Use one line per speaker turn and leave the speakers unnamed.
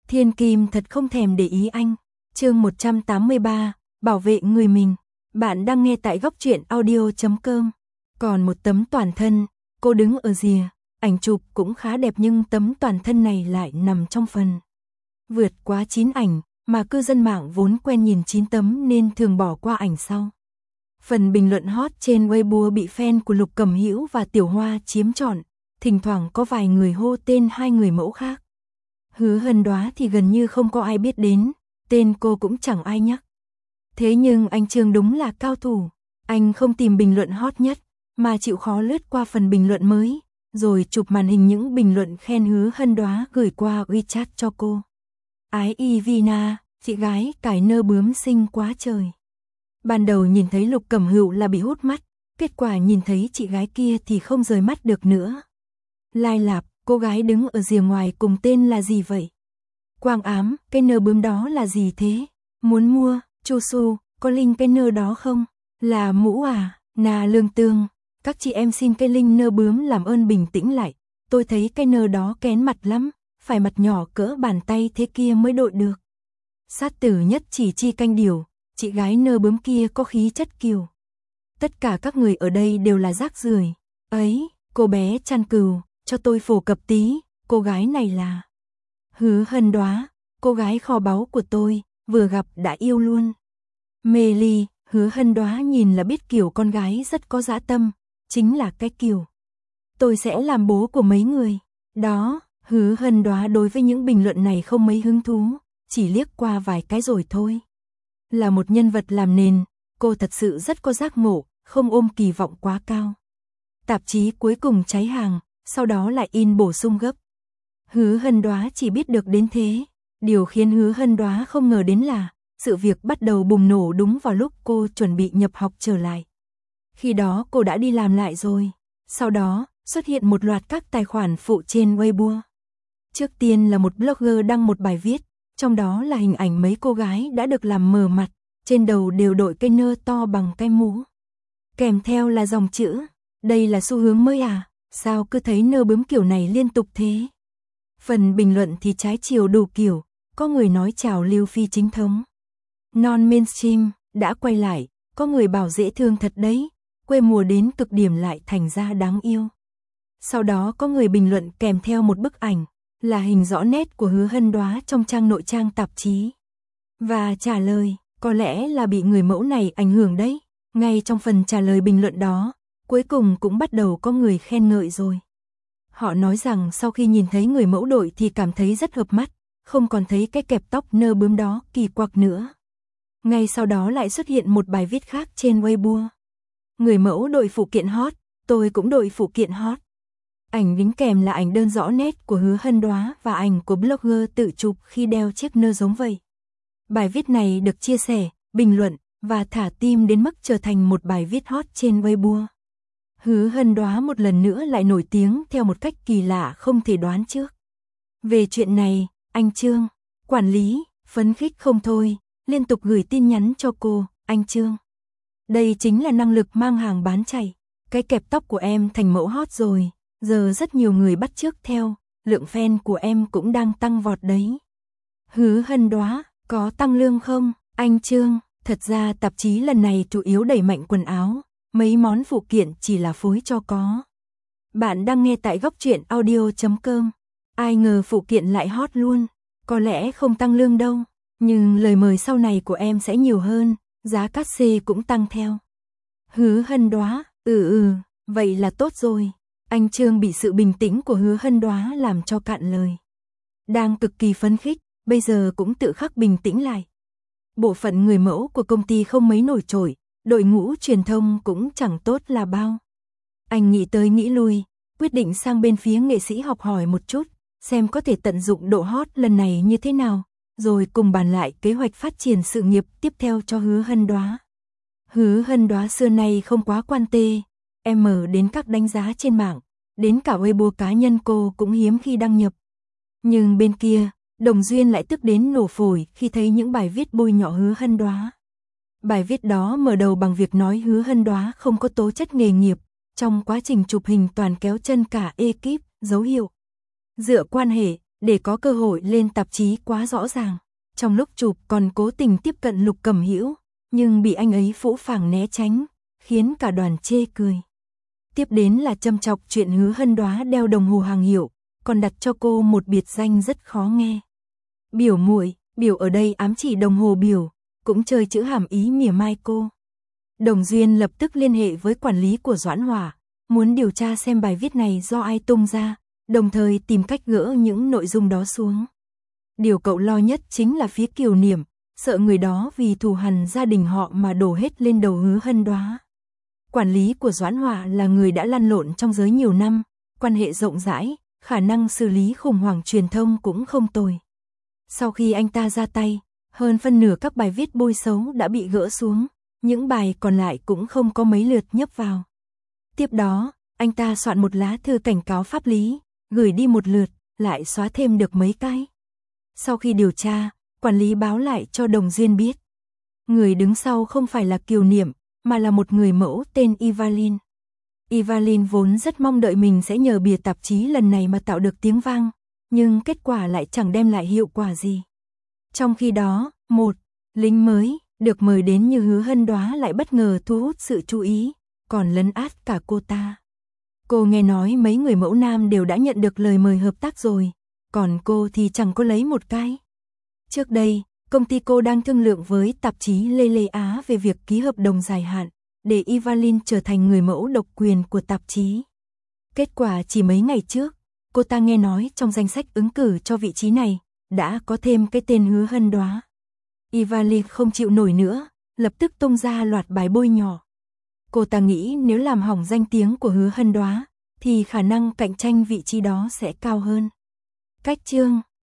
Thiên Kim thật không thèm để ý anh. Chương 183, bảo vệ người mình. Bạn đang nghe tại góc truyện audio.com. Còn một tấm toàn thân, cô đứng ở rìa, ảnh chụp cũng khá đẹp nhưng tấm toàn thân này lại nằm trong phần vượt quá 9 ảnh, mà cư dân mạng vốn quen nhìn 9 tấm nên thường bỏ qua ảnh sau. Phần bình luận hot trên Weibo bị fan của Lục Cẩm Hữu và Tiểu Hoa chiếm trọn, thỉnh thoảng có vài người hô tên hai người mẫu khác. Hứa Hân Đoá thì gần như không có ai biết đến, tên cô cũng chẳng ai nhắc. Thế nhưng anh Trương đúng là cao thủ, anh không tìm bình luận hot nhất, mà chịu khó lướt qua phần bình luận mới, rồi chụp màn hình những bình luận khen Hứa Hân Đoá gửi qua WeChat cho cô. Ái y Vina, chị gái cải nơ bướm xinh quá trời. Ban đầu nhìn thấy Lục Cẩm Hữu là bị hút mắt, kết quả nhìn thấy chị gái kia thì không rời mắt được nữa. Lai Lạp, cô gái đứng ở rìa ngoài cùng tên là gì vậy? Quang Ám, cái nơ bướm đó là gì thế? Muốn mua, Chu Su, có link cái nơ đó không? Là mũ à? Nà Lương Tương, các chị em xin cái link nơ bướm làm ơn bình tĩnh lại. Tôi thấy cái nơ đó kén mặt lắm, phải mặt nhỏ cỡ bàn tay thế kia mới đội được. Sát tử nhất chỉ chi canh điều, chị gái nơ bướm kia có khí chất kiều. Tất cả các người ở đây đều là rác rưởi. Ấy, cô bé chăn cừu, cho tôi phổ cập tí, cô gái này là Hứa Hân Đoá, cô gái kho báu của tôi, vừa gặp đã yêu luôn. Mê ly, Hứa Hân Đoá nhìn là biết kiểu con gái rất có dã tâm, chính là cái kiểu tôi sẽ làm bố của mấy người. Đó, Hứa Hân Đoá đối với những bình luận này không mấy hứng thú, chỉ liếc qua vài cái rồi thôi. Là một nhân vật làm nền, cô thật sự rất có giác ngộ, không ôm kỳ vọng quá cao. Tạp chí cuối cùng cháy hàng, sau đó lại in bổ sung gấp. Hứa Hân Đoá chỉ biết được đến thế. Điều khiến Hứa Hân Đoá không ngờ đến là sự việc bắt đầu bùng nổ đúng vào lúc cô chuẩn bị nhập học trở lại. Khi đó cô đã đi làm lại rồi. Sau đó xuất hiện một loạt các tài khoản phụ trên Weibo. Trước tiên là một blogger đăng một bài viết, trong đó là hình ảnh mấy cô gái đã được làm mờ mặt, trên đầu đều đội cây nơ to bằng cái mũ. Kèm theo là dòng chữ, đây là xu hướng mới à, sao cứ thấy nơ bướm kiểu này liên tục thế. Phần bình luận thì trái chiều đủ kiểu, có người nói trào lưu phi chính thống. Non-mainstream, đã quay lại, có người bảo dễ thương thật đấy, quê mùa đến cực điểm lại thành ra đáng yêu. Sau đó có người bình luận kèm theo một bức ảnh, là hình rõ nét của Hứa Hân Đoá trong trang nội trang tạp chí. Và trả lời, có lẽ là bị người mẫu này ảnh hưởng đấy. Ngay trong phần trả lời bình luận đó, cuối cùng cũng bắt đầu có người khen ngợi rồi. Họ nói rằng sau khi nhìn thấy người mẫu đội thì cảm thấy rất hợp mắt, không còn thấy cái kẹp tóc nơ bướm đó kỳ quặc nữa. Ngay sau đó lại xuất hiện một bài viết khác trên Weibo. Người mẫu đội phụ kiện hot, tôi cũng đội phụ kiện hot. Ảnh đính kèm là ảnh đơn rõ nét của Hứa Hân Đoá và ảnh của blogger tự chụp khi đeo chiếc nơ giống vậy. Bài viết này được chia sẻ, bình luận và thả tim đến mức trở thành một bài viết hot trên Weibo. Hứa Hân Đoá một lần nữa lại nổi tiếng theo một cách kỳ lạ không thể đoán trước. Về chuyện này, anh Trương, quản lý, phấn khích không thôi, liên tục gửi tin nhắn cho cô, anh Trương. Đây chính là năng lực mang hàng bán chạy. Cái kẹp tóc của em thành mẫu hot rồi, giờ rất nhiều người bắt chước theo, lượng fan của em cũng đang tăng vọt đấy. Hứa Hân Đoá, có tăng lương không, anh Trương? Thật ra tạp chí lần này chủ yếu đẩy mạnh quần áo, mấy món phụ kiện chỉ là phối cho có. Bạn đang nghe tại góc truyện audio.com. Ai ngờ phụ kiện lại hot luôn, có lẽ không tăng lương đâu, nhưng lời mời sau này của em sẽ nhiều hơn, giá cát xê cũng tăng theo. Hứa Hân Đoá, vậy là tốt rồi. Anh Trương bị sự bình tĩnh của Hứa Hân Đoá làm cho cạn lời. Đang cực kỳ phấn khích, bây giờ cũng tự khắc bình tĩnh lại. Bộ phận người mẫu của công ty không mấy nổi trội, đội ngũ truyền thông cũng chẳng tốt là bao. Anh nghĩ tới nghĩ lui, quyết định sang bên phía nghệ sĩ học hỏi một chút, xem có thể tận dụng độ hot lần này như thế nào, rồi cùng bàn lại kế hoạch phát triển sự nghiệp tiếp theo cho Hứa Hân Đoá. Hứa Hân Đoá xưa nay không quá quan tê, em đến các đánh giá trên mạng, đến cả Weibo cá nhân cô cũng hiếm khi đăng nhập. Nhưng bên kia, Đồng Duyên lại tức đến nổ phổi khi thấy những bài viết bôi nhọ Hứa Hân Đoá. Bài viết đó mở đầu bằng việc nói Hứa Hân Đoá không có tố chất nghề nghiệp, trong quá trình chụp hình toàn kéo chân cả ekip, dấu hiệu dựa quan hệ, để có cơ hội lên tạp chí quá rõ ràng. Trong lúc chụp còn cố tình tiếp cận Lục Cẩm Hữu, nhưng bị anh ấy phũ phàng né tránh, khiến cả đoàn chê cười. Tiếp đến là châm chọc chuyện Hứa Hân Đoá đeo đồng hồ hàng hiệu, còn đặt cho cô một biệt danh rất khó nghe. Biểu muội, biểu ở đây ám chỉ đồng hồ biểu, cũng chơi chữ hàm ý mỉa mai cô. Đồng Duyên lập tức liên hệ với quản lý của Doãn Hòa, muốn điều tra xem bài viết này do ai tung ra, đồng thời tìm cách gỡ những nội dung đó xuống. Điều cậu lo nhất chính là phía Kiều Niệm, sợ người đó vì thù hằn gia đình họ mà đổ hết lên đầu Hứa Hân Đoá. Quản lý của Doãn Hòa là người đã lăn lộn trong giới nhiều năm, quan hệ rộng rãi, khả năng xử lý khủng hoảng truyền thông cũng không tồi. Sau khi anh ta ra tay, hơn phân nửa các bài viết bôi xấu đã bị gỡ xuống, những bài còn lại cũng không có mấy lượt nhấp vào. Tiếp đó, anh ta soạn một lá thư cảnh cáo pháp lý, gửi đi một lượt, lại xóa thêm được mấy cái. Sau khi điều tra, quản lý báo lại cho Đồng Duyên biết. Người đứng sau không phải là Kiều Niệm, mà là một người mẫu tên Evalin. Evalin vốn rất mong đợi mình sẽ nhờ bìa tạp chí lần này mà tạo được tiếng vang, nhưng kết quả lại chẳng đem lại hiệu quả gì. Trong khi đó, một lính mới được mời đến như Hứa Hân Đoá lại bất ngờ thu hút sự chú ý, còn lấn át cả cô ta. Cô nghe nói mấy người mẫu nam đều đã nhận được lời mời hợp tác rồi, còn cô thì chẳng có lấy một cái. Trước đây, công ty cô đang thương lượng với tạp chí Lê Lê Á về việc ký hợp đồng dài hạn, để Evalin trở thành người mẫu độc quyền của tạp chí. Kết quả chỉ mấy ngày trước, cô ta nghe nói trong danh sách ứng cử cho vị trí này, đã có thêm cái tên Hứa Hân Đoá. Evalin không chịu nổi nữa, lập tức tung ra loạt bài bôi nhỏ. Cô ta nghĩ nếu làm hỏng danh tiếng của Hứa Hân Đoá, thì khả năng cạnh tranh vị trí đó sẽ cao hơn. Cách chương